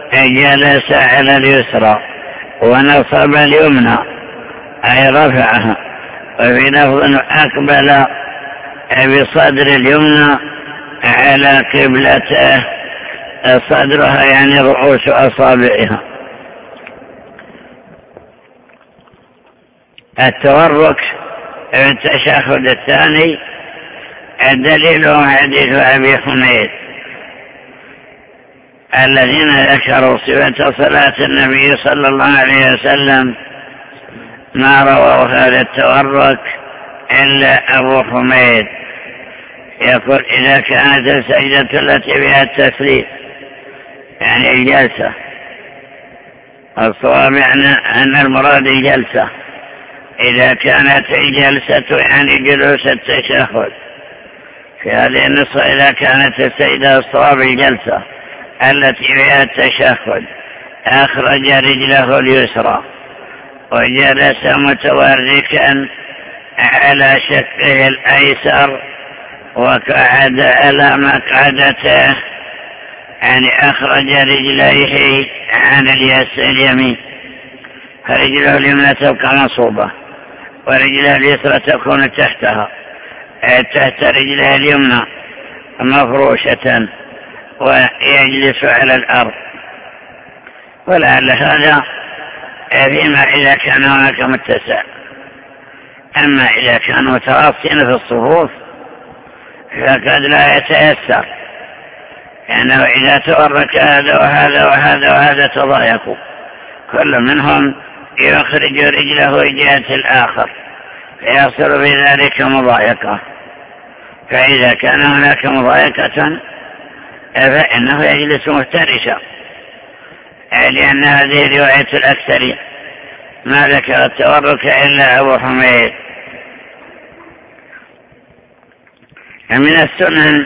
جلس على اليسرى ونصب اليمنى أي رفعها. وفي لفظ أقبل بصدر اليمنى على قبلته، صدرها يعني رؤوس أصابعها. التورك في التشهد الثاني دليله حديث أبي حميد الذين ذكروا صفة صلاة النبي صلى الله عليه وسلم ما رووا هذا التورك إلا أبو حميد، يقول إذا كانت السجدة التي بها التسليم يعني الجلسة، الصواب يعني أن المراد الجلسة، إذا كانت الجلسة يعني جلوس التشهد. في هذه النسخة إذا كانت السجدة الصواب الجلسة التي بها التشهد أخرج رجله اليسرى وجلس متوركا على شقه الأيسر وقعد على مقعدته، يعني أخرج رجليه عن اليمين، فرجله اليمنى تبقى مصوبة ورجله اليسرى تكون تحتها، تحت رجله اليمنى مفروشة ويجلس على الأرض. ولعل هذا فيما إذا كان هناك متسع. أما إذا كانوا متراصين في الصفوف فقد لا يتيسر، لأنه إذا تورك هذا وهذا وهذا وهذا تضايقوا، كل منهم يخرج رجله جهة الآخر فيصل بذلك مضايقة. فإذا كان هناك مضايقة فإنه يجلس مفترشا، لأن هذه رواية الأكثرين، ما ذكر التورك إلا أبو حميد. من السنن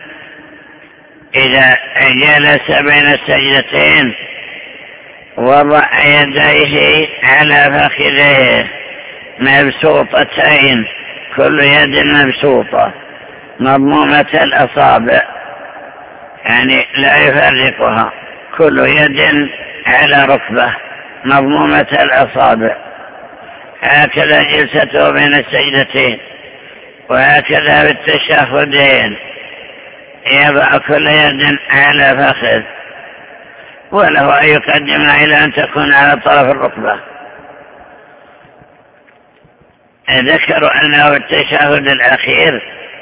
إذا جلس بين السجدتين وضع يديه على فخذيه مبسوطتين، كل يد مبسوطة مضمومة الأصابع، يعني لا يفرقها، كل يد على ركبة مضمومة الأصابع. هكذا جلسته بين السجدتين، وهكذا بالتشهدين يضع كل يد على فخذ، وله أن يقدمها إلى أن تكون على طرف الركبة. ذكروا أنه التشهد الأخير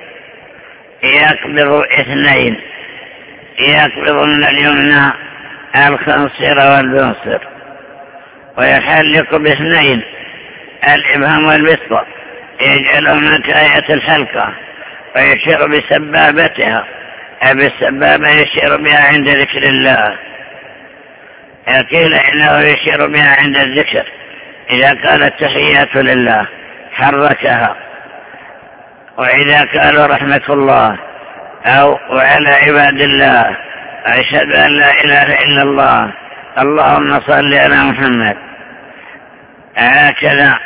يقبض اثنين، يقبض من اليمنى الخنصر والبنصر، ويحلق باثنين الإبهام والبسطة، يجعلهما كآية الحلقة، ويشير بسبابتها، بالسبابة يشير بها عند ذكر الله. قيل إنه يشير بها عند الذكر، إذا قال التحيات لله حركها، وإذا قالوا رحمة الله أو وعلى عباد الله أشهد أن لا إله إلا الله اللهم صل على محمد. هكذا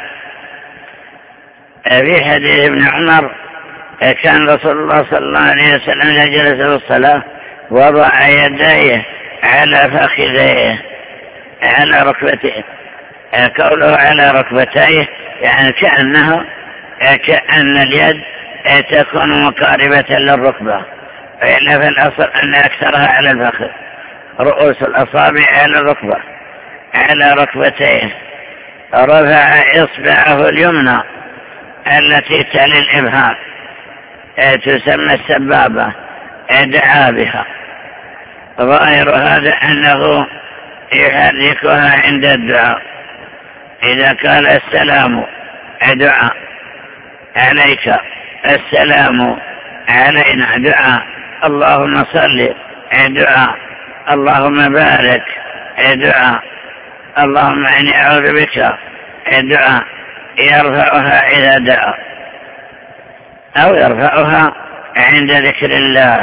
في حديث ابن عمر كان رسول الله صلى الله عليه وسلم إذا جلس في الصلاة وضع يديه على فخذيه على ركبتيه. قوله على ركبتيه يعني كأن اليد تكون مقاربة للركبة، فإلا في الأصل أن أكثرها على الفخذ، رؤوس الأصابع على الركبة على ركبتيه. رفع إصبعه اليمنى التي تلي الإبهام تسمى السبابة، دعا بها. ظاهر هذا أنه يحركها عند الدعاء، إذا قال السلام دعاء عليك، السلام علينا دعاء، اللهم صل دعاء، اللهم بارك دعاء، اللهم إني أعوذ بك دعاء. يرفعها إذا دعا أو يرفعها عند ذكر الله.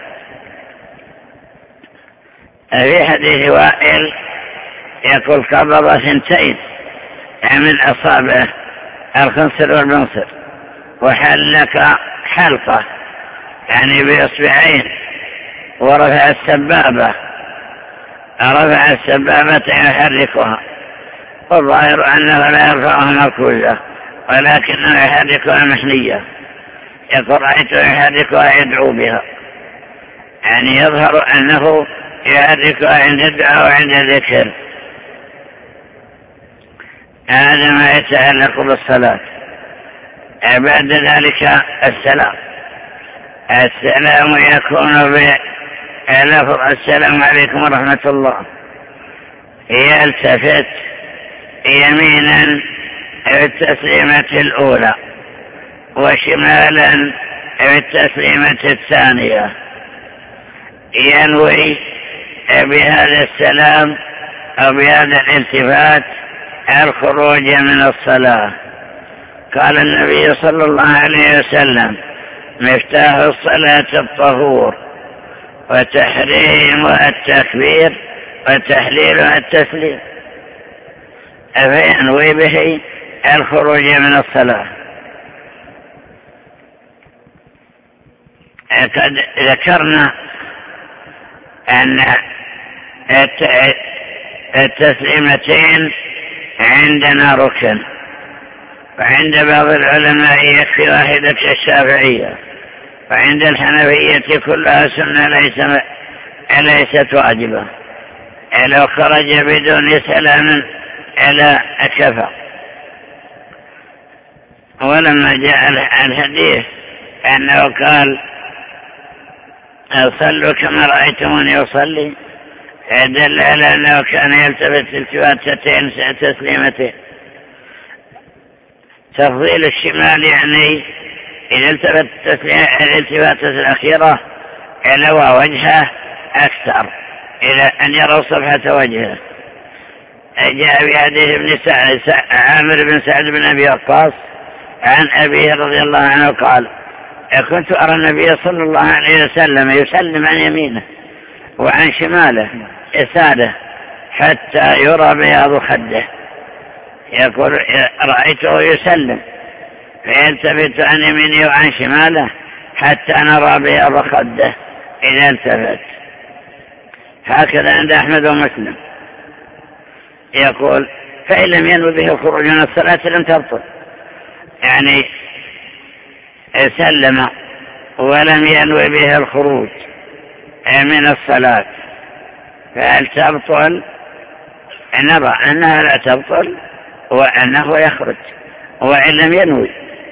في حديث وائل يقول قبض ثنتين من أصابعه الخنصر والبنصر، وحلق حلقة يعني بإصبعين، ورفع السبابة رفع السبابة يحركها، والظاهر أنه لا يرفعها مركوزة ولكنه يحركها محنية. يقول رأيته يحركها يدعو بها، يعني يظهر أنه يحركها عند الدعاء وعند الذكر. هذا ما يتعلق بالصلاة. بعد ذلك السلام يكون بلفظ السلام عليكم ورحمة الله، يلتفت يمينا بالتسليمة الأولى وشمالا بالتسليمة الثانية، ينوي بهذا السلام أو بهذا الالتفات الخروج من الصلاة. قال النبي صلى الله عليه وسلم: مفتاح الصلاة الطهور، وتحريمها التكبير، وتحليلها التسليم. فينوي به الخروج من الصلاة. قد ذكرنا أن التسليمتين عندنا ركن، وعند بعض العلماء يكفي واحدة كالشافعية، وعند الحنفية كلها سنة ليست واجبة. لو خرج بدون سلام إلى كفى. ولما جاء الحديث أنه قال: صلوا كما رأيتموني أصلي، دل على أنه كان يلتفت التفاتتين تسليمتين. تفضيل الشمال يعني إذا التفت الالتفاتة الأخيرة لوى وجهه أكثر إلى أن يروا صفحة وجهه. جاء بحديث عامر بن سعد بن أبي وقاص عن أبيه رضي الله عنه قال: كنت أرى النبي صلى الله عليه وسلم يسلم عن يمينه وعن شماله يساره حتى يرى بياض خده. يقول: رأيته يسلم فيلتفت عن يمينه وعن شماله حتى نرى بياض خده إذا التفت. هكذا عند أحمد ومسلم. يقول: فإن لم ينوي به الخروج من الصلاة لم تبطل، يعني سلم ولم ينوي به الخروج من الصلاة، فهل تبطل؟ نرى أنها لا تبطل وأنه يخرج، وإن لم ينوي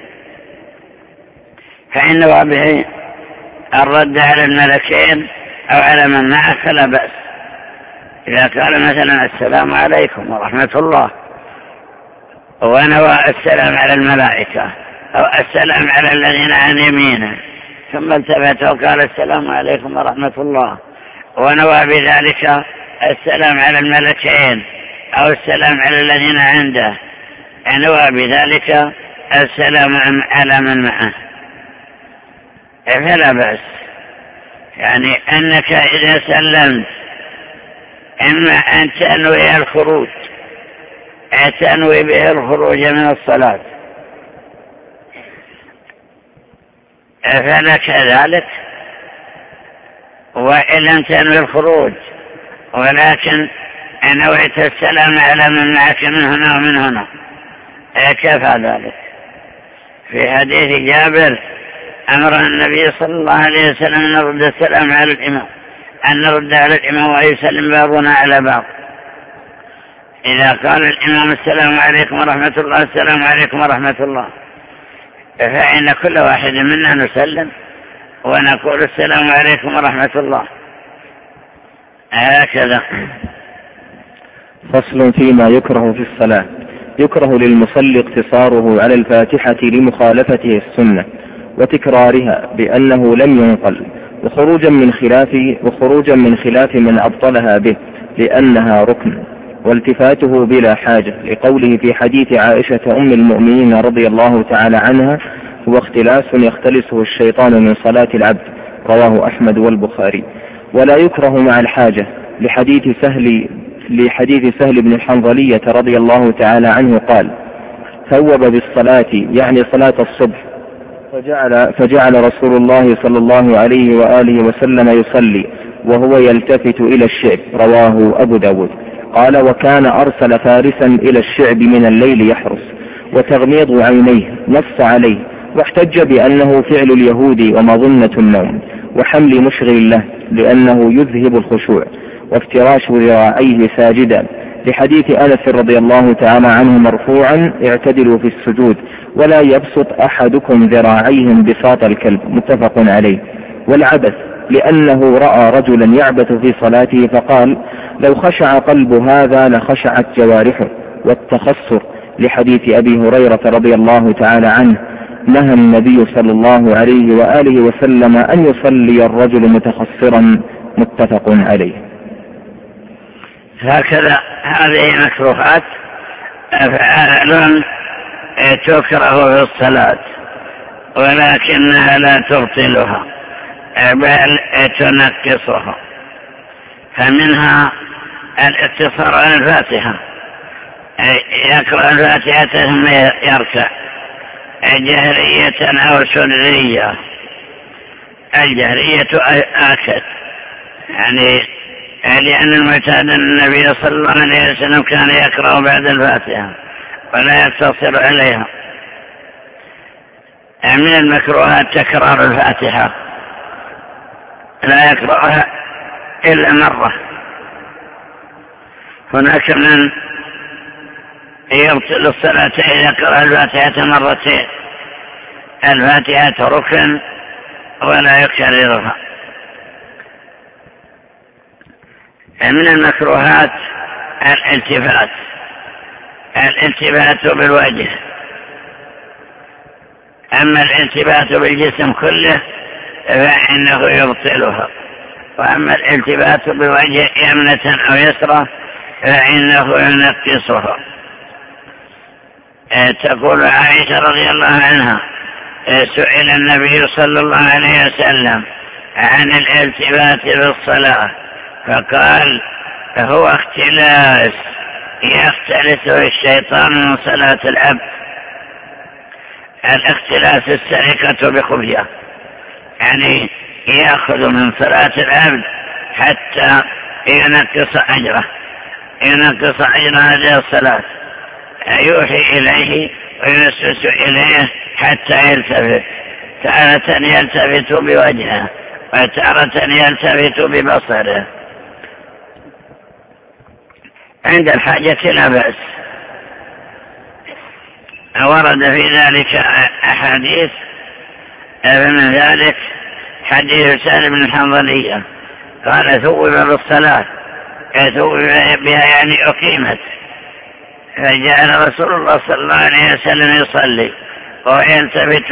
فإن نوى به الرد على الملكين أو على من معه فلا بأس. إذا قال مثلا: السلام عليكم ورحمة الله، ونوى السلام على الملائكة أو السلام على الذين عن يمينه، ثم التفت وقال: السلام عليكم ورحمة الله، ونوى بذلك السلام على الملكين أو السلام على الذين عنده، نوى بذلك السلام على من معه، فلا بأس. يعني أنك إذا سلمت إما أن تنوي الخروج، تنوي به الخروج من الصلاة، فلك ذلك، وإن لم تنوي الخروج ولكن نويت السلام على من معك من هنا ومن هنا كفى ذلك. في حديث جابر: أمر النبي صلى الله عليه وسلم أن نرد السلام على الإمام، أن نرد على الإمام ويسلم بعضنا على بعض. إذا قال الإمام: السلام عليكم ورحمة الله، السلام عليكم ورحمة الله، فإن كل واحد منا نسلم ونقول: السلام عليكم ورحمة الله، هكذا. فصل فيما يكره في الصلاة. يكره للمصلي اقتصاره على الفاتحة لمخالفته السنة وتكرارها بأنه لم ينقل، وخروجا من خلاف من أبطلها به لأنها ركن، والتفاته بلا حاجة، لقوله في حديث عائشة أم المؤمنين رضي الله تعالى عنها: هو اختلاس يختلسه الشيطان من صلاة العبد، رواه أحمد والبخاري. ولا يكره مع الحاجة، لحديث سهل بن الحنظلية رضي الله تعالى عنه قال: ثوب بالصلاة، يعني صلاة الصبح، فجعل رسول الله صلى الله عليه وآله وسلم يصلي، وهو يلتفت إلى الشعب. رواه أبو داود. قال: وكان أرسل فارسا إلى الشعب من الليل يحرس، وتغميض عينيه نص عليه، واحتج بأنه فعل اليهود ومظنة النوم، وحمل مشغل له لأنه يذهب الخشوع، وافتراش ذراعيه ساجدا، لحديث أنس رضي الله تعالى عنه مرفوعا: اعتدلوا في السجود ولا يبسط أحدكم ذراعيه بساط الكلب. متفق عليه. والعبث لأنه رأى رجلا يعبث في صلاته فقال: لو خشع قلب هذا لخشعت جوارحه. والتخصر لحديث أبي هريرة رضي الله تعالى عنه: نهى النبي صلى الله عليه وآله وسلم أن يصلي الرجل متخصرا. متفق عليه. هكذا هذه مكروهات أفعال تكره في الصلاة، ولكنها لا تبطلها بل تنقصها. فمنها الاقتصار على الفاتحة، يقرأ الفاتحة ثم يركع جهرية أو سرية. الجهرية آكد، يعني لأن المعتاد النبي صلى الله عليه وسلم كان يقرأ بعد الفاتحة ولا يقتصر عليها. من المكروهات تكرار الفاتحة، لا يقرأها إلا مرة. هناك من يبطل الصلاة إذا قرأ الفاتحة مرتين. الفاتحة ركن ولا يكررها. من المكروهات الالتفات بالوجه. أما الالتفات بالجسم كله فإنه يبطلها، وأما الالتفات بالوجه يمنة أو يسرى فإنه ينقصها. تقول عائشة رضي الله عنها: سئل النبي صلى الله عليه وسلم عن الالتفات في الصلاة فقال: هو اختلاس يختلسه الشيطان من صلاة العبد. الاختلاس السرقة بخفية، يعني يأخذ من صلاة العبد حتى ينقص أجر هذه الصلاة، يوحي إليه ويسوس إليه حتى يلتفت. تارة يلتفت بوجهه وتارة يلتفت ببصره. عند الحاجة لا بأس. ورد في ذلك أحاديث، من ذلك حديث سالم بن الحنظلية قال: ثوب بالصلاة، ثوب بها يعني أقيمت، فجعل رسول الله صلى الله عليه وسلم يصلي ويلتفت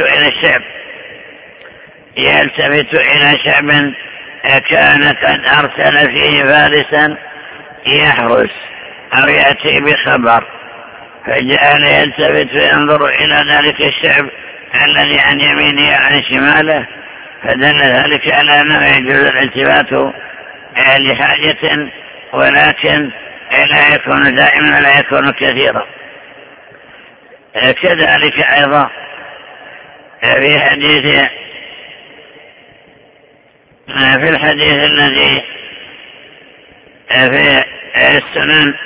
إلى شعب كان قد أرسل فيه فارسا يحرس أو يأتي بخبر، فجعل يلتفت وينظر إلى ذلك الشعب الذي عن يمينه وعن شماله، فدل ذلك على أنه يجوز الالتفات لحاجة، ولكن لا يكون دائما ولا يكون كثيرا. كذلك أيضا في الحديث الذي في السنن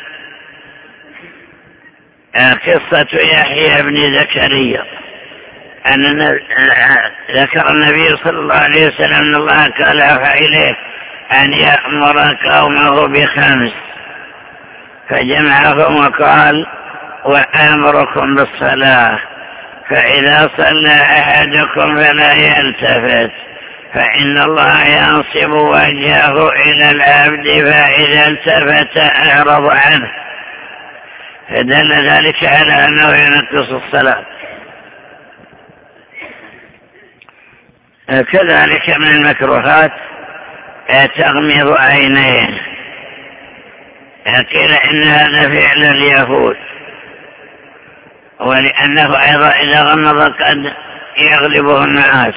قصة يحيى بن زكريا، أن ذكر النبي صلى الله عليه وسلم أن الله قال إليه أن يأمر قومه ب5، فجمعهم وقال: وأمركم بالصلاة، فإذا صلى أحدكم فلا يلتفت، فإن الله ينصب وجهه إلى العبد، فإذا التفت أعرض عنه، فدل ذلك على أنه ينقص الصلاة. كذلك من المكروهات تغمض عينيه، قيل إن هذا فعل اليهود، ولأنه أيضا إذا غمض قد يغلبه النعاس،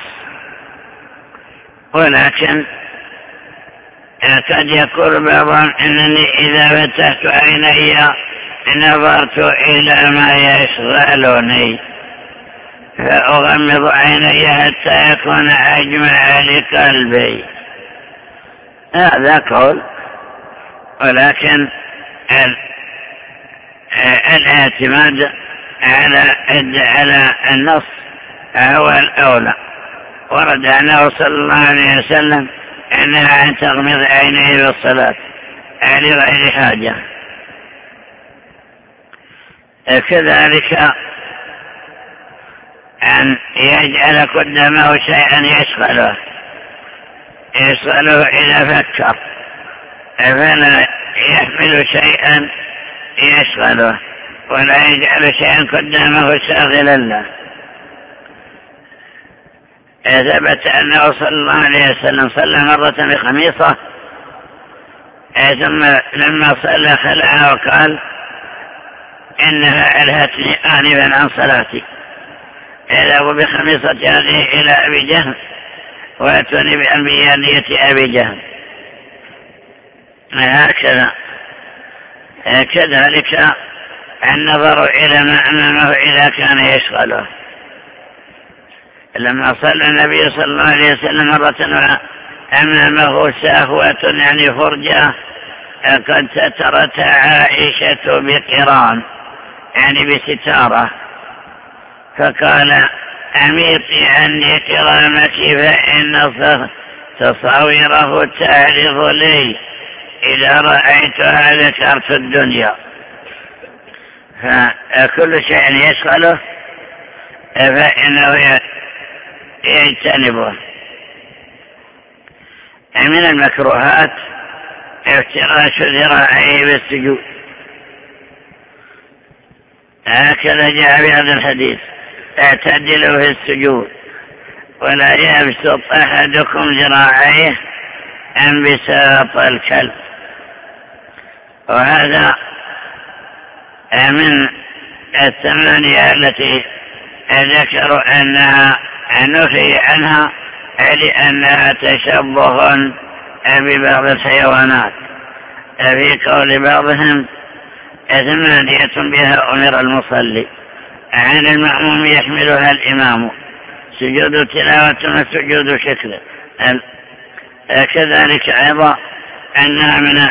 ولكن قد يقول بعضهم إنني إذا فتحت عيني نظرت إلى ما يشغلني فأغمض عيني حتى يكون أجمع لقلبي، هذا قول، ولكن الاعتماد على النص هو الأولى. ورد عنه صلى الله عليه وسلم أنها أن تغمض عينيه بالصلاة لغير حاجة. كذلك أن يجعل قدامه شيئا يشغله إذا فكر، فلا يحمل شيئا يشغله ولا يجعل شيئا قدامه شاغلا له. ثبت أنه صلى الله عليه وسلم صلى مرة بخميصة، ثم لما صلى خلعها وقال إنها ألهتني آنفا عن صلاتي، اذهب بخميصة هذه إلى أبي جهل وأتوني بأنبيانية أبي جهل. هكذا. كذلك النظر إلى ما أمامه إذا كان يشغله. لما صلى النبي صلى الله عليه وسلم مرة أمامه سهوة يعني فرجة قد سترت عائشة بقران يعني بستارة، فقال أميطي عني كرامك فإن تصاويره تعرض لي، إذا رأيتها ذكرت الدنيا. فكل شيء يشغله فإنه يجتنبه. من المكروهات افتراش ذراعيه بالسجود، هكذا جاء بهذا الحديث: اعتدلوا في السجود ولا يبسط أحدكم ذراعيه انبساط الكلب. وهذا من الثمانية التي ذكروا أنها نهي عنها لأنها تشبه ببعض الحيوانات. في قول بعضهم: 8 بها أمر المصلي، عن المأموم يحملها الإمام، سجود تلاوة وسجود شكر. كذلك أيضا أنها من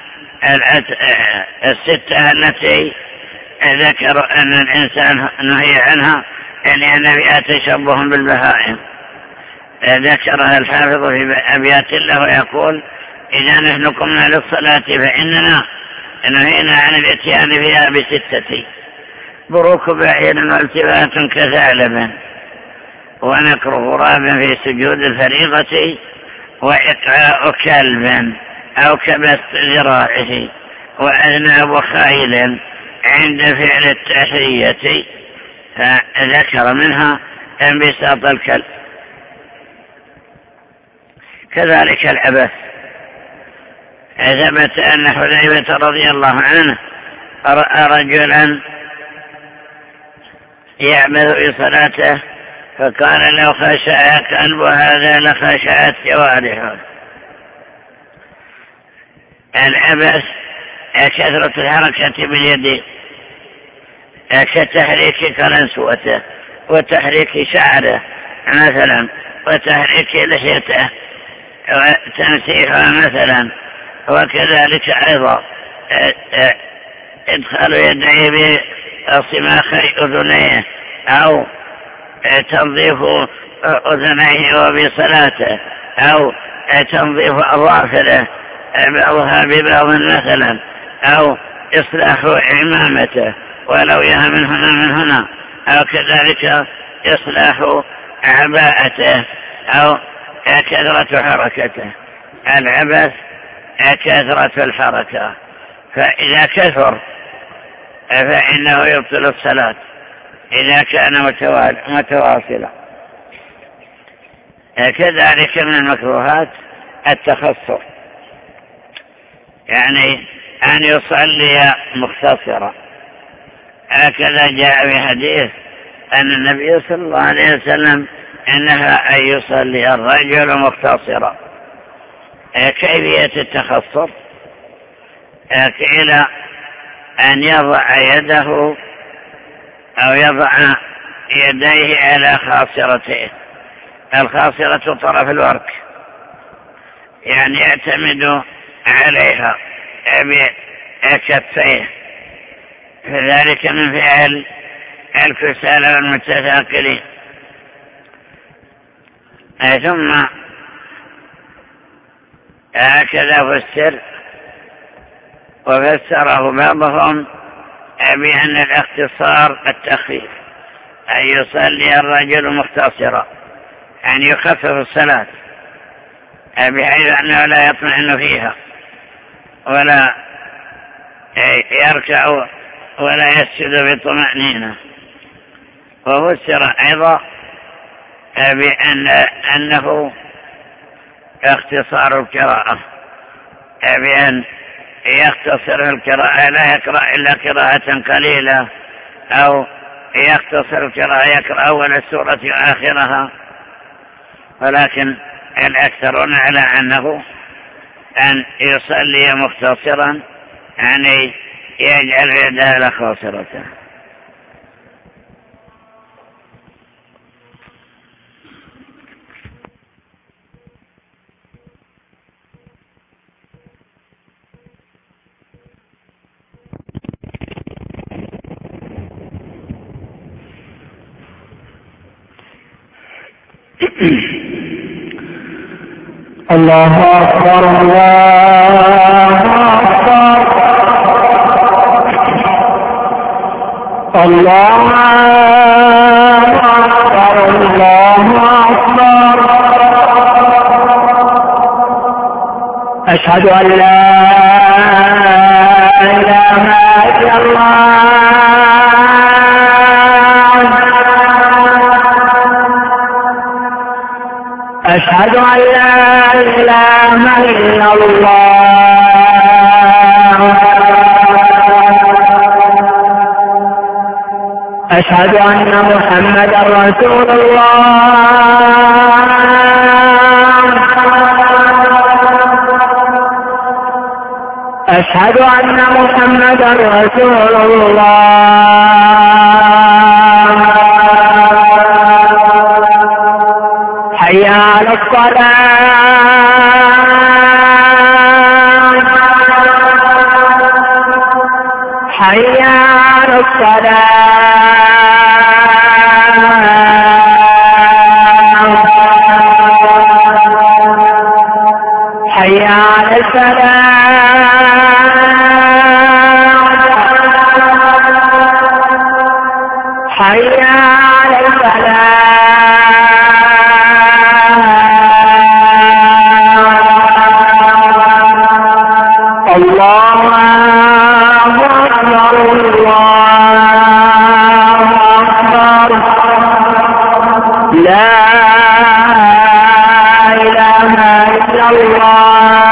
6 التي ذكروا أن الإنسان نهي عنها لأن فيها تشبه بالبهائم. ذكرها الحافظ في أبيات له ويقول: إذا نحن قمنا للصلاة فإننا نهينا عن الاتيان فيها ب6: بروك بعير والتفات كثعلب، ونكر غراب في سجود الفريضة، وإقعاء كلب أو كبست ذراعه، وأذناب خيل عند فعل التحية. فذكر منها انبساط الكلب. كذلك العبث. ثبت أن حذيفة رضي الله عنه رأى رجلا يعبث في صلاته، فقال: لو خشع قلب هذا لخشعت جوارحه. العبث كثرة الحركة باليد، كتحريك قلنسوته وتحريك شعره مثلا، وتحريك لحيته وتمسيحها مثلا. وكذلك أيضا إدخال يديه بصماخي أذنيه أو تنظيف أذنيه وبصلاته، أو تنظيف أظافره بعضها ببعض مثلا، أو إصلاح عمامته ولو يها من هنا، أو كذلك إصلاح عباءته، أو كثرة حركته. العبث كثرة الحركة، فإذا كثر فإنه يبطل الصلاة إذا كان متواصلا. كذلك من المكروهات التخصر، يعني أن يصلي مختصرا. هكذا جاء في حديث أن النبي صلى الله عليه وسلم إنها أن يصلي الرجل مختصرا. كيفية التخصر؟ قيل أن يضع يده أو يضع يديه على خاصرته. الخاصرة طرف الورك، يعني يعتمد عليها بكفيه، فذلك من فعل الكسالى والمتثاقلين. ثم هكذا فسر وفسره بعضهم بأن الاختصار التخفيف، أن يصلي الرجل مختصرا، أن يخفف الصلاة بحيث أنه لا يطمئن فيها ولا يركع ولا يسجد بطمأنينة. وفسر أيضا بأنه اختصار القراءة، بأن يختصر القراءة، لا يقرأ إلا قراءة قليلة، أو يختصر القراءة يقرأ أول السورة وآخرها. ولكن الأكثرون على أنه أن يصلي مختصرا، يعني يجعل يده على خاصرته. الله أكبر الله أكبر الله أكبر الله أكبر. أشهد أن لا إله إلا الله. أشهد أن لا إله إلا الله. أشهد أن محمدا رسول الله. أشهد أن محمدا رسول الله. حي على الصلاة. حي على الصلاة. حي على الفلاح. حي على الفلاح. الله أكبر الله أكبر. لا إله إلا الله.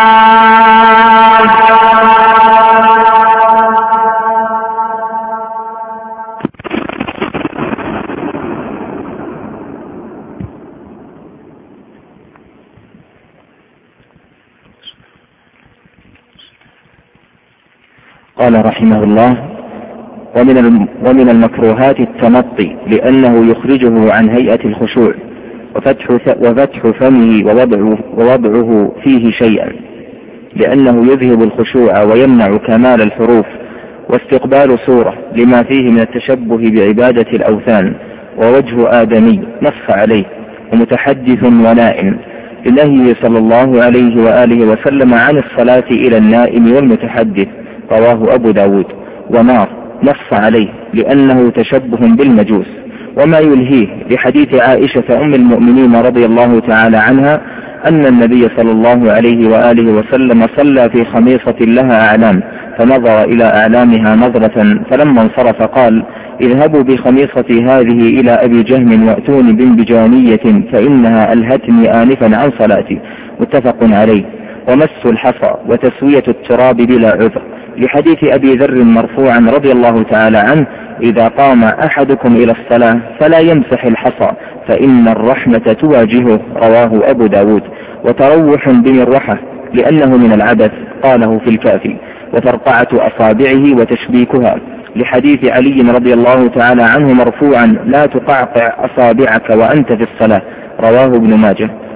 قال رحمه الله: ومن المكروهات التمطي، لأنه يخرجه عن هيئة الخشوع، وفتح فمه ووضعه فيه شيئا، لأنه يذهب الخشوع ويمنع كمال الحروف، واستقبال صورة لما فيه من التشبه بعبادة الأوثان، ووجه آدمي نص عليه، ومتحدث ونائم، لنهيه صلى الله عليه وآله وسلم عن الصلاة إلى النائم والمتحدث، رواه أبو داود. ونار نص عليه لأنه تشبه بالمجوس، وما يلهيه لحديث عائشة أم المؤمنين رضي الله تعالى عنها أن النبي صلى الله عليه وآله وسلم صلى في خميصة لها أعلام، فنظر إلى أعلامها نظرة، فلما انصرف قال: اذهبوا بخميصتي هذه إلى أبي جهم وأتوني بانبجانية فإنها ألهتني آنفا عن صلاتي. متفق عليه. ومس الحصى وتسوية التراب بلا عذر، لحديث أبي ذر مرفوعا رضي الله تعالى عنه: إذا قام أحدكم إلى الصلاة فلا يمسح الحصى فإن الرحمة تواجهه، رواه أبو داود. وتروح بمروحة لأنه من العبث، قاله في الكافي. وترقعة أصابعه وتشبيكها، لحديث علي رضي الله تعالى عنه مرفوعا: لا تقعقع أصابعك وأنت في الصلاة، رواه ابن ماجه.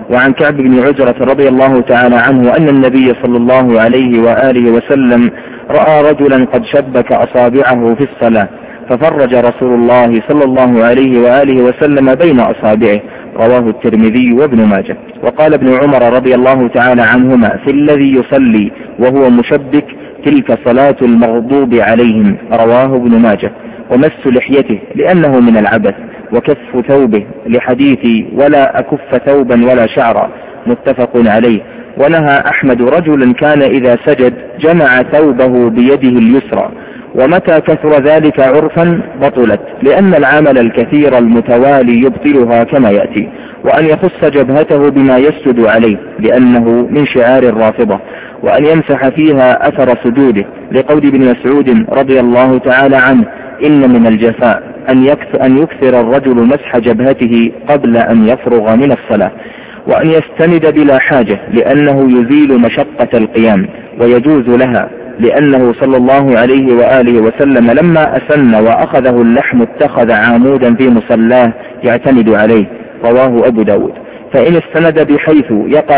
وعن كعب بن عجرة رضي الله تعالى عنه أن النبي صلى الله عليه وآله وسلم رأى رجلا قد شبك أصابعه في الصلاة ففرج رسول الله صلى الله عليه وآله وسلم بين أصابعه، رواه الترمذي وابن ماجه. وقال ابن عمر رضي الله تعالى عنهما في الذي يصلي وهو مشبك: تلك صلاة المغضوب عليهم، رواه ابن ماجه. ومس لحيته لأنه من العبث، وكف ثوبه لحديث ولا أكف ثوبا ولا شعرا، متفق عليه. ونهى أحمد رجلا كان إذا سجد جمع ثوبه بيده اليسرى، ومتى كثر ذلك عرفا بطلت، لأن العمل الكثير المتوالي يبطلها كما يأتي. وأن يخص جبهته بما يسجد عليه لأنه من شعار الرافضة، وأن يمسح فيها أثر سجوده، لقول ابن مسعود رضي الله تعالى عنه: إن من الجفاء أن يكثر الرجل مسح جبهته قبل أن يفرغ من الصلاة. وأن يستند بلا حاجة لأنه يزيل مشقة القيام، ويجوز لها، لأنه صلى الله عليه وآله وسلم لما أسن وأخذه اللحم اتخذ عامودا في مصلاه يعتمد عليه، رواه أبو داود. فإن استند بحيث يقع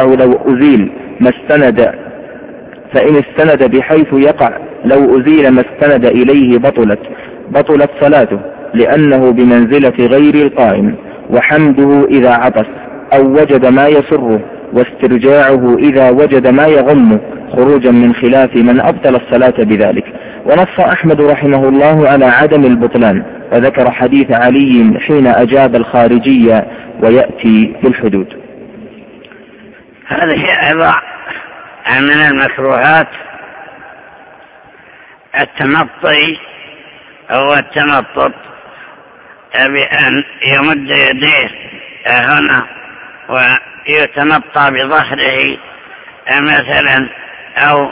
لو أزيل ما استند إليه بطلت صلاته، لأنه بمنزلة غير القائم. وحمده إذا عطس أو وجد ما يسره، واسترجاعه إذا وجد ما يغمه، خروجا من خلاف من أبطل الصلاة بذلك. ونص أحمد رحمه الله على عدم البطلان، وذكر حديث علي حين أجاب الخارجية: ويأتي في الحدود. هذه أيضا من المكروهات التمطي أو التمطط، بأن يمد يديه هنا ويتمطى بظهره مثلا أو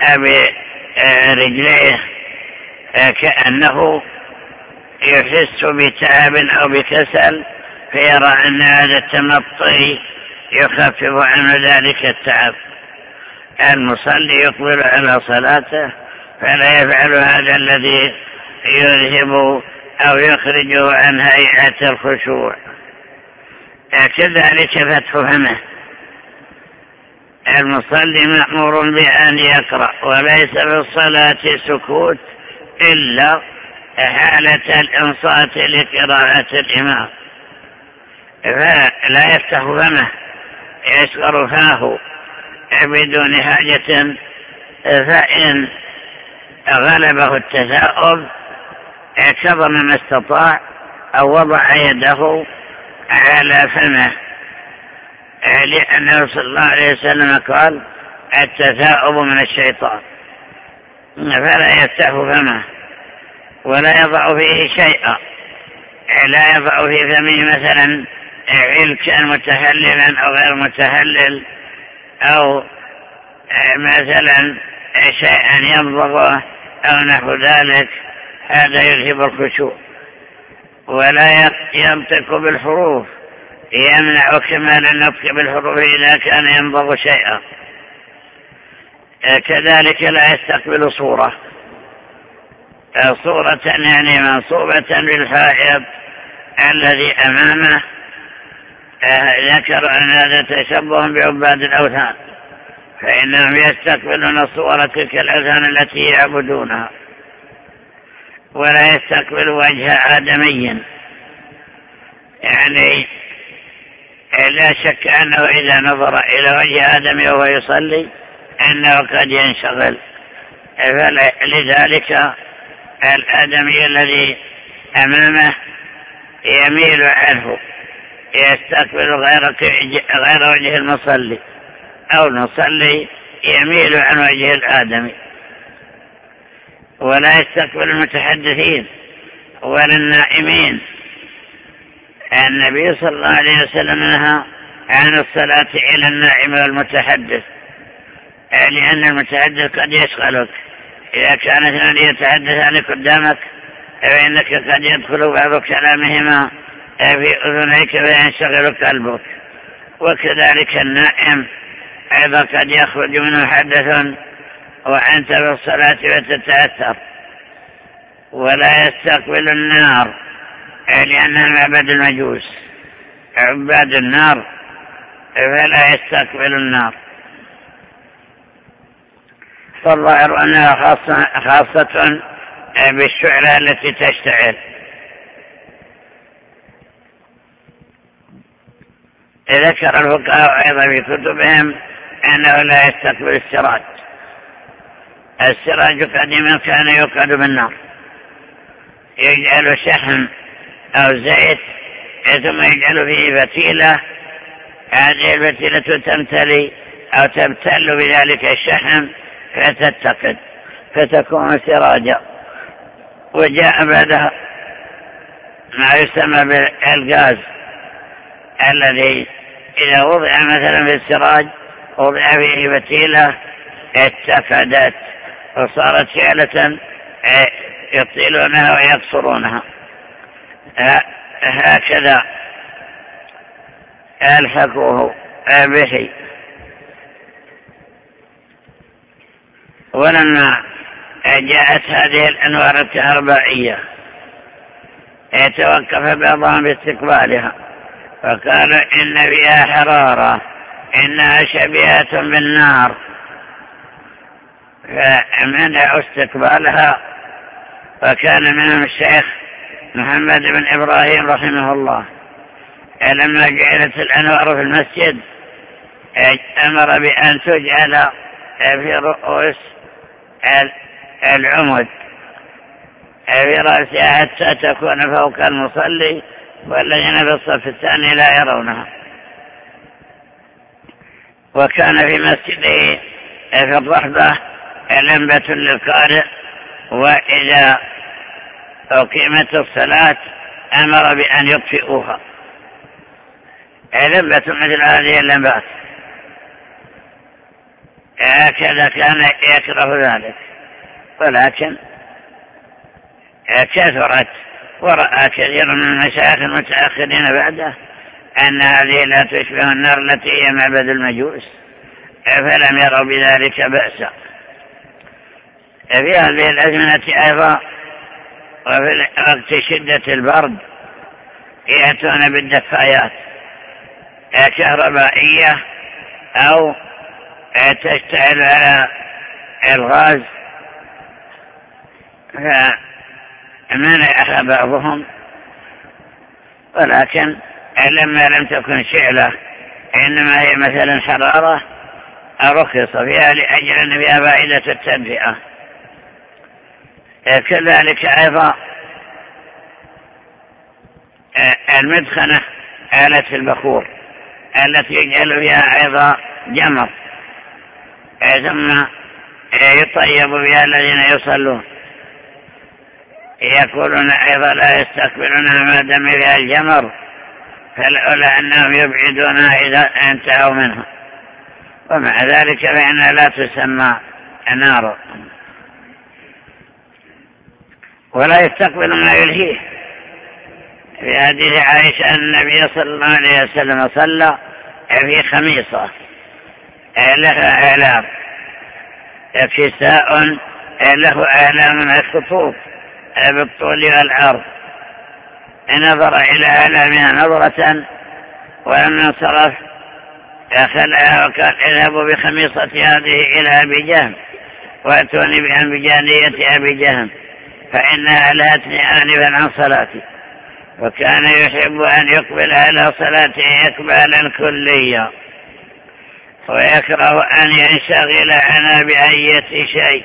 برجليه كأنه يحس بتعب أو بكسل، فيرى أن هذا التمطي يخفف عنه ذلك التعب. المصلي يقبل على صلاته فلا يفعل هذا الذي يذهب أو يخرجه عن هيئة الخشوع. كذلك فتح فمه، المصلي مأمور بأن يقرأ، وليس في الصلاة سكوت إلا حالة الإنصات لقراءة الإمام، فلا يفتح فمه يشغل فاه بدون حاجة. فإن غلبه التثاؤب كظم ما استطاع أو وضع يده على فمه، لأنه صلى الله عليه وسلم قال: التثاؤب من الشيطان. فلا يفتح فمه ولا يضع فيه شيئا، لا يضع في فمه مثلا علكا متهللا أو غير متهلل، أو مثلا شيئا يمضغه أو نحو ذلك، هذا يذهب الخشوع. ولا ينطق بالحروف، يمنع كمال النطق بالحروف إذا كان يمضغ شيئا. كذلك لا يستقبل صورة يعني منصوبة بالحائط الذي أمامه. ذكر أن هذا تشبه بعباد الأوثان، فإنهم يستقبلون صورة تلك الأوثان التي يعبدونها. ولا يستقبل وجه آدمي، يعني لا شك أنه إذا نظر إلى وجه آدم وهو يصلي أنه قد ينشغل، لذلك الآدمي الذي أمامه يميل عنه، يستقبل غير وجه المصلي، أو المصلي يميل عن وجه الآدمي. ولا يستقبل المتحدثين ولا النائمين. النبي صلى الله عليه وسلم نهى عن الصلاة إلى النائم والمتحدث، لأن المتحدث قد يشغلك. إذا كان اثنان يتحدثان قدامك فإنك قد يدخل بعض كلامهما في أذنيك فينشغل قلبك. وكذلك النائم أيضا قد يخرج منه حدث وأنت في الصلاة وتتأثر. ولا يستقبل النار، لأنها معبد المجوس. عباد النار فلا يستقبل النار. فالظاهر أنها خاصة بالشعلة التي تشتعل. ذكر الفقهاء أيضا في كتبهم أنه لا يستقبل السراج. السراج قديما كان يوقد بالنار، يجعل شحم أو زيت ثم يجعل فيه فتيلة، هذه الفتيلة تمتلي أو تبتل بذلك الشحم فتتقد فتكون سراجا. وجاء بعدها ما يسمى بالغاز الذي إذا وضع مثلا في السراج وضع فيه فتيلة اتقدت وصارت شعلة يطيلونها ويقصرونها. هكذا ألحقوه به. ولما جاءت هذه الأنوار الكهربائية توقف بعضهم باستقبالها فقالوا إن فيها حرارة، إنها شبيهة بالنار، فمنعوا استقبالها. وكان منهم الشيخ محمد بن إبراهيم رحمه الله لما جعلت الأنوار في المسجد أمر بأن تجعل في رؤوس العمد في رأسها حتى تكون فوق المصلي والذين في الصف الثاني لا يرونها. وكان في مسجده في الرحبة لمبة للقارئ، وإذا أقيمت الصلاة أمر بأن يطفئوها. لمبة مثل هذه اللمبات، هكذا كان يكره ذلك، ولكن كثرت. ورأى كثير من المشايخ المتأخرين بعده أن هذه لا تشبه النار التي هي معبد المجوس، فلم يروا بذلك بأسا. في هذه الأزمنة أيضا وفي وقت شدة البرد يأتون بالدفايات كهربائية أو تشتعل على الغاز، فمنعها بعضهم. ولكن لما لم تكن شعلة إنما هي مثلا حرارة رخص فيها لأجل أن فيها فائدة التدفئة. كذلك أيضا المدخنة آلة البخور التي يجعل فيها أيضا جمر ثم يطيب بها الذين يصلون، يقولون أيضا لا يستقبلونها ما دام فيها الجمر، فلولا أنهم يبعدونها إذا انتهوا منها. ومع ذلك فإنها لا تسمى نار. ولا يستقبل ما يلهيه. في حديث عائشة أن النبي صلى الله عليه وسلم صلى في خميصة لها أعلام، كساء له أعلام الخطوط بالطول والعرض، نظر إلى أعلامها نظرة ولما انصرف خلعها وقال اذهبوا بخميصة هذه إلى أبي جهم وأتوني بأنبجانية أبي جهم فإنها ألهتني آنفا عن صلاتي. وكان يحب أن يقبل على صلاته إقبالا كليا ويكره أن ينشغل عنها بأية شيء،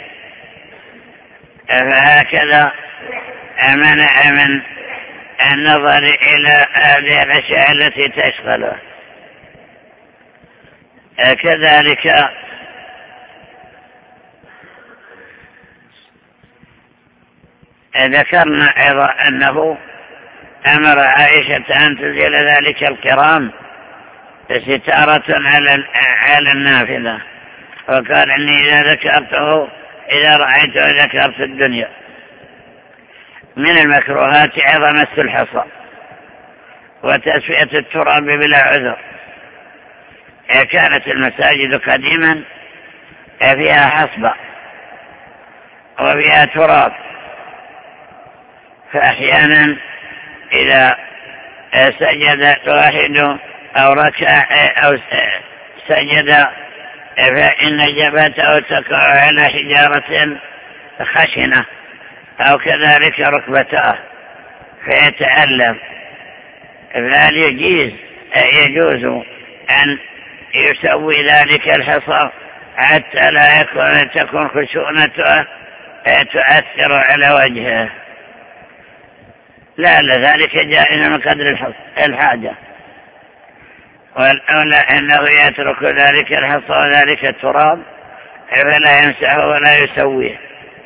فهكذا منع من النظر إلى هذه الأشياء التي تشغله. كذلك ذكرنا أيضا أنه أمر عائشة أن تزيل ذلك الكرام ستارة على النافذة، وقال إني إذا رأيته ذكرت الدنيا. من المكروهات أيضا مس الحصى وتسفية التراب بلا عذر. كانت المساجد قديما فيها حصبة وفيها تراب، فأحيانا إذا سجد واحد أو ركع أو سجد فإن جبهته تقع على حجارة خشنة أو كذلك ركبتاه فيتألم، فهل يجوز أن يسوي ذلك الحصى حتى لا تكون خشونته تؤثر على وجهه؟ لا، ذلك جائز من قدر الحاجة، والأولى أنه يترك ذلك الحصى وذلك التراب فلا يمسحه ولا يسويه،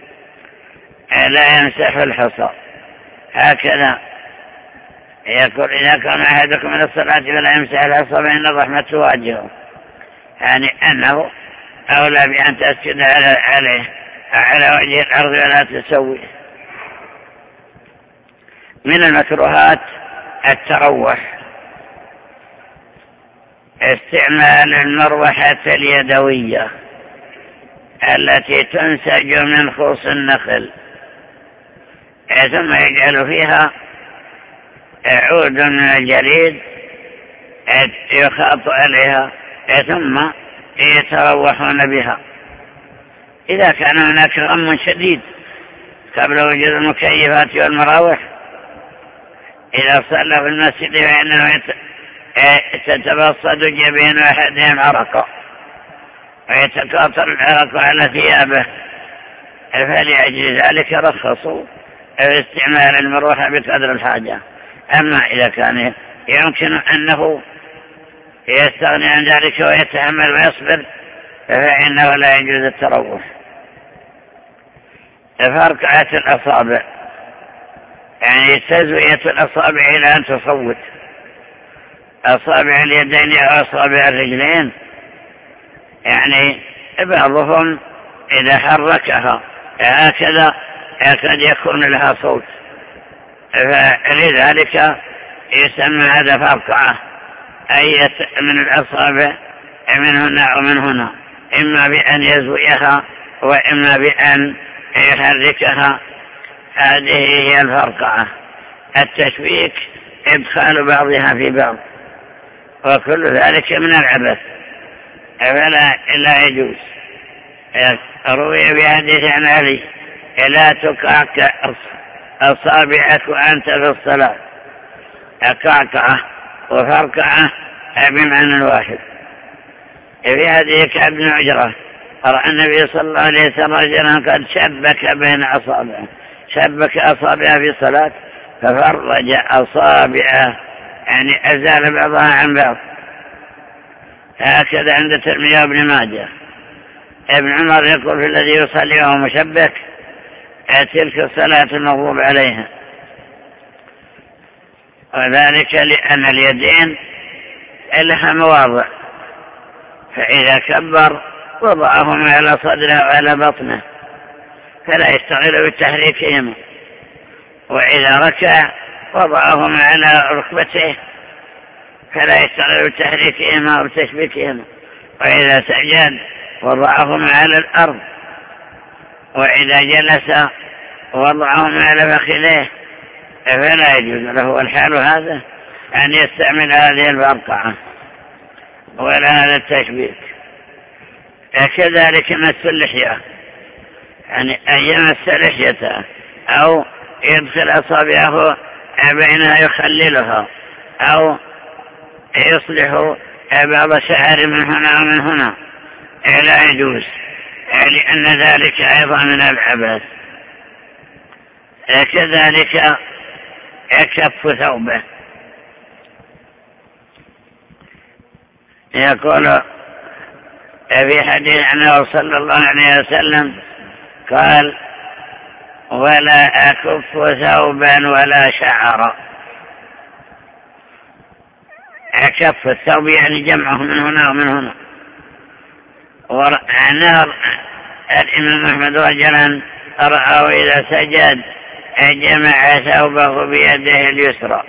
لا يمسح الحصى. هكذا يقول إذا كان أحدكم من الصلاة فلا يمسح الحصى فإن الرحمة تواجهه، يعني أنه أولى بأن تسجد عليه على وجه الأرض ولا تسويه. من المكروهات التروح، استعمال المروحة اليدوية التي تنسج من خوص النخل ثم يجعل فيها عود من الجليد يخاط عليها ثم يتروحون بها. إذا كان هناك غم شديد قبل وجود المكيفات والمراوح، إذا صلى في المسجد فإنه تتبصد جبين أحدهم عرقا ويتقاطر العرق على ثيابه، فلأجل ذلك رخصوا استعمال المروحة بقدر الحاجة. أما إذا كان يمكن أنه يستغني عن ذلك ويتحمل ويصبر فإنه لا يجوز التروح. فرقعة الأصابع، يعني تزوية الأصابع إلى أن تصوت، أصابع اليدين أو أصابع الرجلين، يعني بعضهم إذا حركها هكذا قد يكون لها صوت، فلذلك يسمى هذا فرقعة، أي من الأصابع من هنا ومن هنا، إما بأن يزويها وإما بأن يحركها. هذه هي الفرقعة. التشبيك إدخال بعضها في بعض، وكل ذلك من العبث فلا يجوز. روي بحديث عن علي: لا تقعك أصابعك وأنت في الصلاة. قعقعة وفرقعة بمعنى واحد. في حديث كعب بن عجرة رأى النبي صلى الله عليه وسلم رجلا قد شبك بين أصابعه، شبك أصابعه في الصلاة ففرج أصابعه، يعني أزال بعضها عن بعض. هكذا عند الترمذي وابن ماجه. ابن عمر يقول: في الذي يصلي وهو مشبك تلك الصلاة المغضوب عليها، وذلك لأن اليدين لها مواضع، فإذا كبر وضعهما على صدره وعلى بطنه فلا يشتغل بالتحريكهما، وإذا ركع وضعهما على ركبته فلا يشتغل بالتحريكهما وبتشبيكهما، وإذا سجد وضعهما على الأرض، وإذا جلس وضعهما على فخذيه فلا يجوز له الحال هذا أن يستعمل هذه الفرقعة ولا هذا التشبيك. كذلك مس اللحية، يعني أن يمس لحيته أو يدخل أصابعه بينها يخللها أو يصلح بعض شعر من هنا ومن هنا لا يجوز، لأن ذلك أيضا من العبث. كذلك كف ثوبه، يقول في حديث عنه صلى الله عليه وسلم قال: ولا أكف ثوبا ولا شعرا. أكف الثوب يعني جمعه من هنا ومن هنا. ونهر الإمام أحمد رجلا رأى إذا سجد جمع ثوبه بيده اليسرى.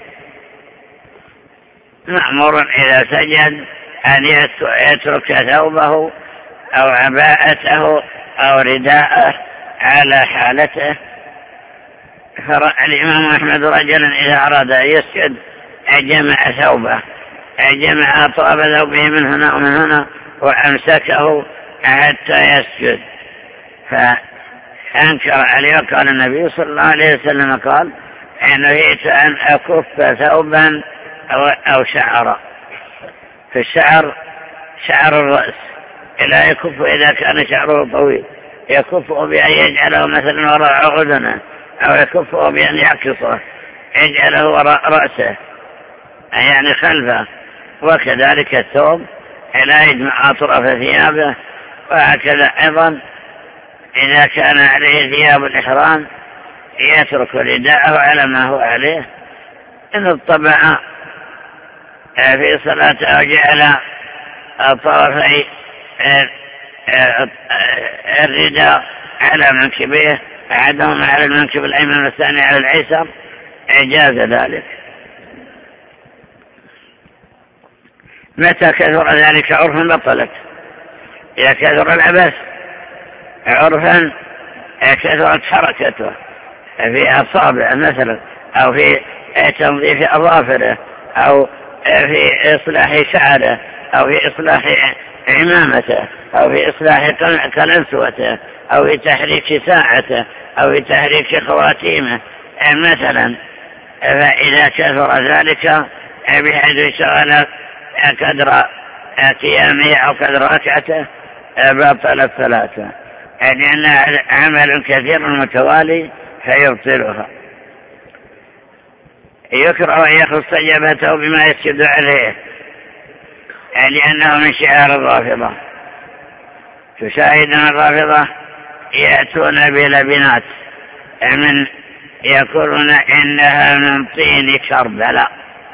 مأمور إذا سجد أن يترك ثوبه أو عباءته أو رداءه على حالته. فرأى الإمام أحمد رجلا إذا أراد أن يسجد جمع ثوبه جمع أطراف ثوبه من هنا ومن هنا وأمسكه حتى يسجد. فأنكر عليه وقال النبي صلى الله عليه وسلم قال إن نهيت أن أكف ثوبا أو شعرا. في الشعر شعر الرأس لا يكف إذا كان شعره طويل، يكفه بأن يجعله مثلا وراء أذنه، أو يكفه بأن يعكسه يجعله وراء رأسه يعني خلفه. وكذلك الثوب لا يجمع أطراف ثيابه. وهكذا أيضا إذا كان عليه ثياب الإحرام يترك رداءه على ما هو عليه. إن اطبع في صلاته وجعل طرفي الرداء على منكبيه، أحدهما على المنكب الأيمن والثاني على الأيسر، جاز ذلك. متى كثر ذلك عرفا بطلت. إذا كثر العبث عرفا كثرت حركته في أصابعه مثلا، أو في تنظيف أظافره، أو في إصلاح شعره، أو في إصلاح عمامته، أو في إصلاح كلنسوته، أو في تحريك ساعته، أو في تحريك خواتيمه مثلا. فإذا كثر ذلك بحيث شغل قدر قيامه أو قدر ركعته بطلت صلاته، لأن عمل كثير متوالي فيبطلها. يكره أن يخص جبهته بما يسجد عليه لأنه من شعار الرافضة. تشاهدون الرافضة يأتون بلبنات من يقولون إنها من طين كربلاء،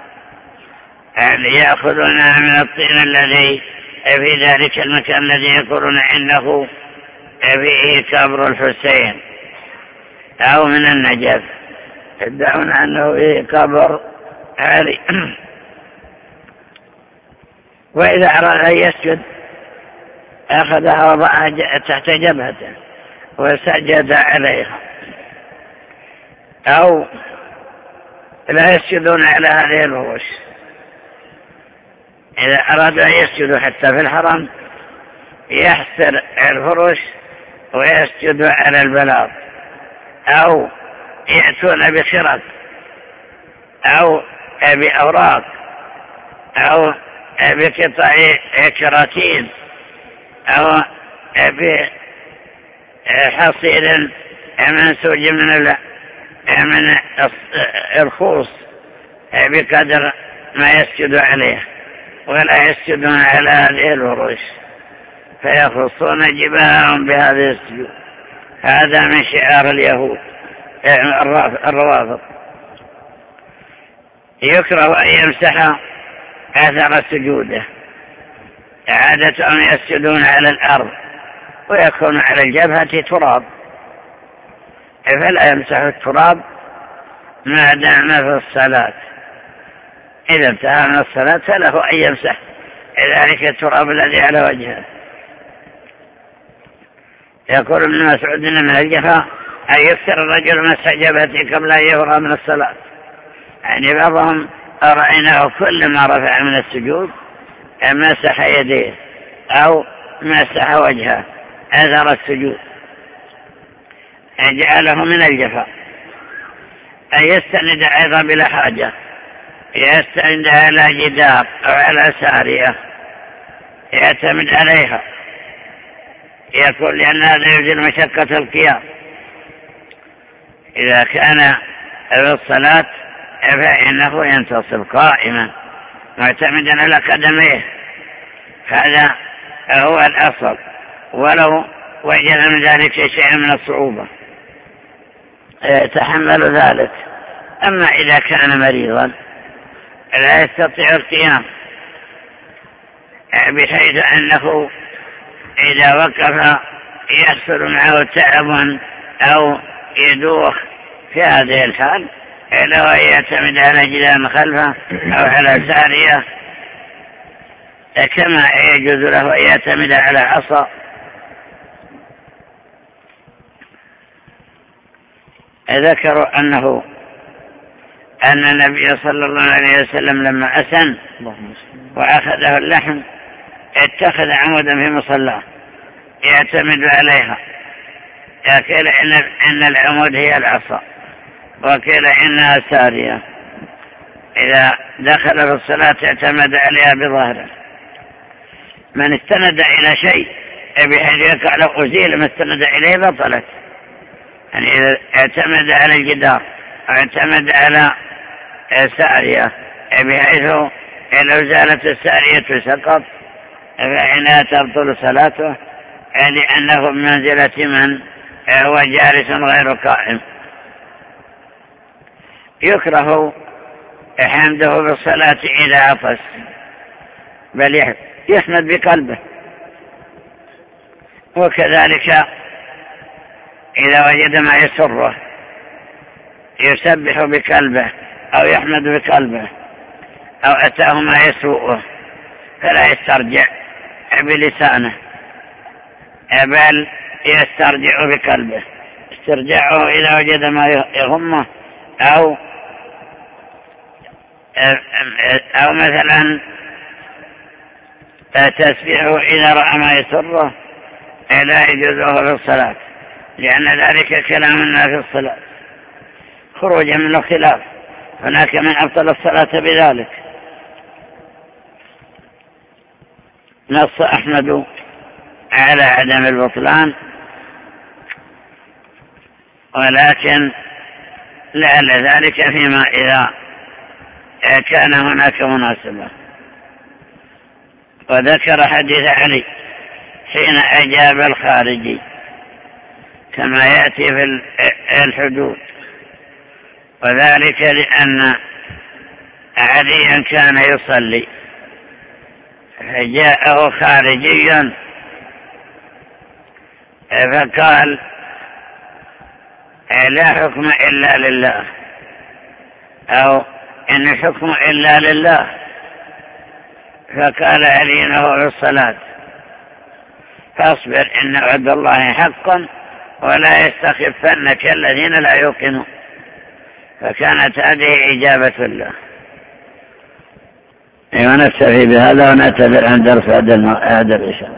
يأخذونها من الطين الذي في ذلك المكان الذي يقولون إنه فيه قبر الحسين، أو من النجف يدعون أنه فيه قبر علي. وإذا أراد أن يسجد أخذها وضعها تحت جبهته وسجد عليها. أو لا يسجدون على هذه الفرش. إذا أرادوا أن يسجدوا حتى في الحرم يحسر الفرش ويسجد على البلاط، أو يأتون بخرق أو بأوراق أو بقطع كراتين أو بحصير منسوج من الخوص بقدر ما يسجد عليه، ولا يسجدون على هذه الفروش فيخصون جباههم بهذه السجود. هذا من شعار اليهود الروافض. يكره أن يمسح أثر سجوده. عادة يسجدون على الأرض ويكون على الجبهة تراب، فلا يمسح التراب ما دام في الصلاة. إذا انتهى من الصلاة فله أن يمسح ذلك التراب الذي على وجهه. يقول ابن مسعود من الجفاء أن يكثر الرجل مسح جبهته قبل أن يفرغ من الصلاة. يعني بعضهم رأيناه كل ما رفع من السجود مسح يديه أو مسح وجهه أثر السجود، جعله من الجفاء. أن يستند أيضا بلا حاجة، يستند على جدار أو على سارية يعتمد عليها، يقول لأن هذا يزيل مشقة القيام. إذا كان في الصلاة فإنه ينتصب قائما معتمدا على قدميه، هذا هو الأصل، ولو وجد من ذلك شيء من الصعوبة يتحمل ذلك. أما إذا كان مريضا لا يستطيع القيام بحيث أنه إذا وقف يحصل معه تعب أو يدوخ، في هذه الحال لو يعتمد على جدار خلفه أو على سارية، كما يجوز له أن يعتمد على عصا. ذكروا أنه أن النبي صلى الله عليه وسلم لما أسن وأخذه اللحم اتخذ عمودا في مصلاه يعتمد عليها، قيل إن العمود هي العصا، وقيل إنها سارية، إذا دخل في الصلاة اعتمد عليها بظهره. من استند إلى شيء بحيث يقع لو أزيل ما استند إليه بطلت، يعني إذا اعتمد على الجدار أو اعتمد على سارية بحيث لو زالت السارية سقط فإنها تبطل صلاته، لأنه بمنزلة من هو جالس غير قائم. يكره حمده بالصلاة إذا عطس، بل يحمد بقلبه، وكذلك إذا وجد ما يسره يسبح بقلبه أو يحمد بقلبه، أو أتاه ما يسوءه فلا يسترجع بلسانه بل يسترجع بقلبه. استرجاعه إذا وجد ما يهمه أو مثلا تسبيحه إذا رأى ما يسره لا يجوزه في الصلاة، لأن ذلك كلام الناس في الصلاة خروجا من الخلاف، هناك من أبطل الصلاة بذلك. نص أحمد على عدم البطلان، ولكن لعل ذلك فيما إذا كان هناك مناسبة. وذكر حديث علي حين أجاب الخارجي كما يأتي في الحدود، وذلك لأن عليا كان يصلي فجاءه خارجي فقال لا حكم إلا لله، أو إن الحكم إلا لله، فقال علي له في الصلاة فاصبر إن وعد الله حق ولا يستخفنك الذين لا يوقنون. فكانت هذه إجابة له. ونكتفي بهذا ونعتذر عن درس هذا العشاء.